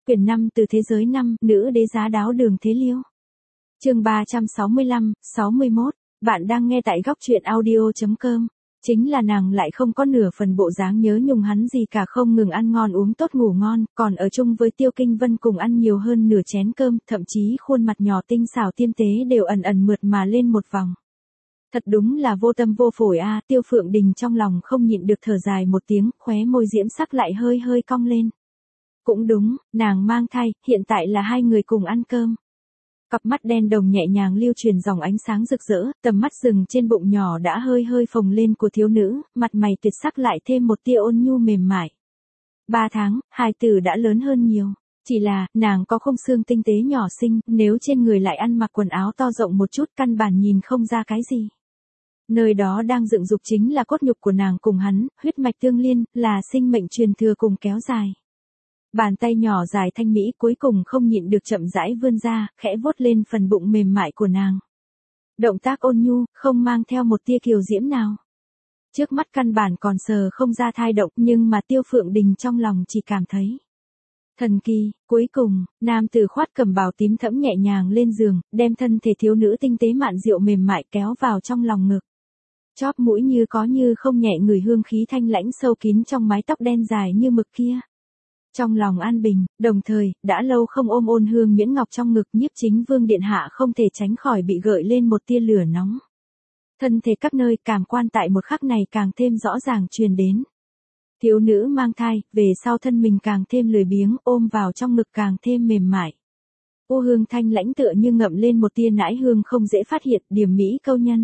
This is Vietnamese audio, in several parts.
Quyển 5 từ thế giới 5, nữ đế giá đáo Đường Thế Liêu. Chương 365, 61. Bạn đang nghe tại góc truyện audio.com. Chính là nàng lại không có nửa phần bộ dáng nhớ nhung hắn gì cả, không ngừng ăn ngon uống tốt ngủ ngon, còn ở chung với Tiêu Kinh Vân cùng ăn nhiều hơn nửa chén cơm, thậm chí khuôn mặt nhỏ tinh xảo tiêm tế đều ẩn ẩn mượt mà lên một vòng. Thật đúng là vô tâm vô phổi a. Tiêu Phượng Đình trong lòng không nhịn được thở dài một tiếng, khóe môi diễm sắc lại hơi hơi cong lên. Cũng đúng, nàng mang thai, hiện tại là hai người cùng ăn cơm. Cặp mắt đen đồng nhẹ nhàng lưu truyền dòng ánh sáng rực rỡ, tầm mắt dừng trên bụng nhỏ đã hơi hơi phồng lên của thiếu nữ, mặt mày tuyệt sắc lại thêm một tia ôn nhu mềm mại. 3 tháng, hài tử đã lớn hơn nhiều. Chỉ là, nàng có không xương tinh tế nhỏ xinh, nếu trên người lại ăn mặc quần áo to rộng một chút căn bản nhìn không ra cái gì. Nơi đó đang dựng dục chính là cốt nhục của nàng cùng hắn, huyết mạch tương liên, là sinh mệnh truyền thừa cùng kéo dài. Bàn tay nhỏ dài thanh mỹ cuối cùng không nhịn được chậm rãi vươn ra, khẽ vuốt lên phần bụng mềm mại của nàng. Động tác ôn nhu, không mang theo một tia kiều diễm nào. Trước mắt căn bản còn sờ không ra thai động, nhưng mà Tiêu Phượng Đình trong lòng chỉ cảm thấy thần kỳ. Cuối cùng, nam tử khoát cẩm bào tím thẫm nhẹ nhàng lên giường, đem thân thể thiếu nữ tinh tế mạn diệu mềm mại kéo vào trong lòng ngực. Chóp mũi như có như không nhẹ ngửi hương khí thanh lãnh sâu kín trong mái tóc đen dài như mực kia. Trong lòng an bình, đồng thời, đã lâu không ôm ôn hương nhuyễn ngọc trong ngực, Nhiếp Chính Vương điện hạ không thể tránh khỏi bị gợi lên một tia lửa nóng. Thân thể các nơi cảm quan tại một khắc này càng thêm rõ ràng truyền đến. Thiếu nữ mang thai, về sau thân mình càng thêm lười biếng, ôm vào trong ngực càng thêm mềm mại. Ô hương thanh lãnh tựa như ngậm lên một tia nãi hương không dễ phát hiện, điểm mỹ câu nhân.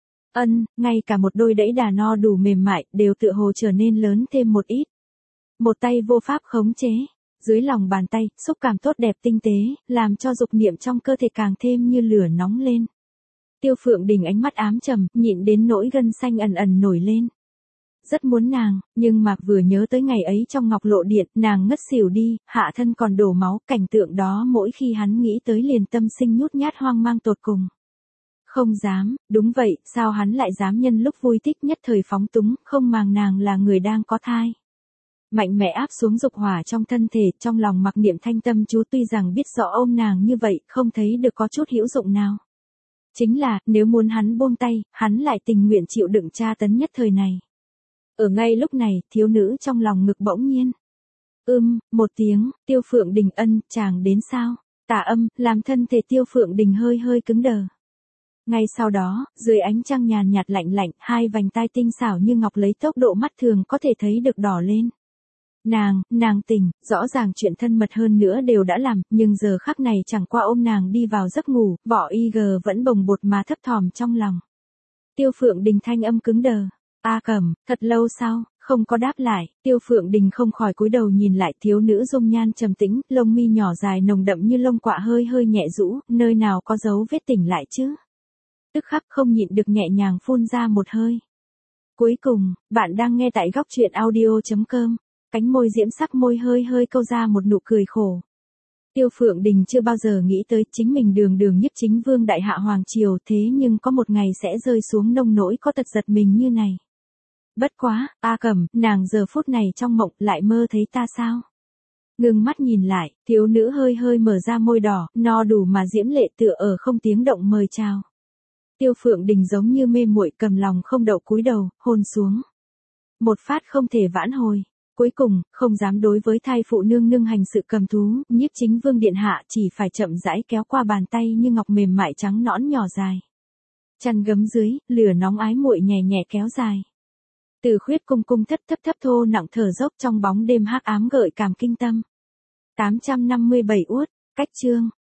Ngay cả một đôi đẫy đà no đủ mềm mại, đều tựa hồ trở nên lớn thêm một ít. Một tay vô pháp khống chế, dưới lòng bàn tay, xúc cảm tốt đẹp tinh tế, làm cho dục niệm trong cơ thể càng thêm như lửa nóng lên. Tiêu Phượng Đình ánh mắt ám trầm, nhịn đến nỗi gân xanh ẩn ẩn nổi lên. Rất muốn nàng, nhưng mà vừa nhớ tới ngày ấy trong Ngọc Lộ Điện, nàng ngất xỉu đi, hạ thân còn đổ máu, cảnh tượng đó mỗi khi hắn nghĩ tới liền tâm sinh nhút nhát hoang mang tột cùng. Không dám, đúng vậy, sao hắn lại dám nhân lúc vui thích nhất thời phóng túng, không màng nàng là người đang có thai. Mạnh mẽ áp xuống dục hỏa trong thân thể, trong lòng mặc niệm thanh tâm chú, tuy rằng biết rõ ôm nàng như vậy, không thấy được có chút hữu dụng nào. Chính là, nếu muốn hắn buông tay, hắn lại tình nguyện chịu đựng tra tấn nhất thời này. Ở ngay lúc này, thiếu nữ trong lòng ngực bỗng nhiên. Một tiếng, Tiêu Phượng Đình chàng đến sao? Tà âm, làm thân thể Tiêu Phượng Đình hơi hơi cứng đờ. Ngay sau đó, dưới ánh trăng nhàn nhạt lạnh lạnh, hai vành tai tinh xảo như ngọc lấy tốc độ mắt thường có thể thấy được đỏ lên. Nàng tỉnh, rõ ràng chuyện thân mật hơn nữa đều đã làm, nhưng giờ khắc này chẳng qua ôm nàng đi vào giấc ngủ, vỏ IG vẫn bồng bột mà thấp thỏm trong lòng. Tiêu Phượng Đình thanh âm cứng đờ. Cẩm, thật lâu sau, không có đáp lại, Tiêu Phượng Đình không khỏi cúi đầu nhìn lại thiếu nữ dung nhan trầm tĩnh, lông mi nhỏ dài nồng đậm như lông quạ hơi hơi nhẹ rũ, nơi nào có dấu vết tỉnh lại chứ. Tức khắc không nhịn được nhẹ nhàng phun ra một hơi. Cuối cùng, bạn đang nghe tại góc truyện audio.com. Cánh môi diễm sắc môi hơi hơi câu ra một nụ cười khổ. Tiêu Phượng Đình chưa bao giờ nghĩ tới chính mình đường Nhiếp Chính Vương đại hạ hoàng triều, thế nhưng có một ngày sẽ rơi xuống nông nỗi có tật giật mình như này. Bất quá, Cẩm, nàng giờ phút này trong mộng lại mơ thấy ta sao? Ngưng mắt nhìn lại, thiếu nữ hơi hơi mở ra môi đỏ, no đủ mà diễm lệ tựa ở không tiếng động mời chào. Tiêu Phượng Đình giống như mê muội cầm lòng không đậu cúi đầu, hôn xuống. Một phát không thể vãn hồi. Cuối cùng, không dám đối với thai phụ nương nương hành sự cầm thú, Nhiếp Chính Vương điện hạ chỉ phải chậm rãi kéo qua bàn tay như ngọc mềm mại trắng nõn nhỏ dài. Chăn gấm dưới, lửa nóng ái muội nhẹ nhẹ kéo dài. Từ khuyết cung cung thấp thô nặng thở dốc trong bóng đêm hắc ám gợi cảm kinh tâm. 857 uất, cách chương.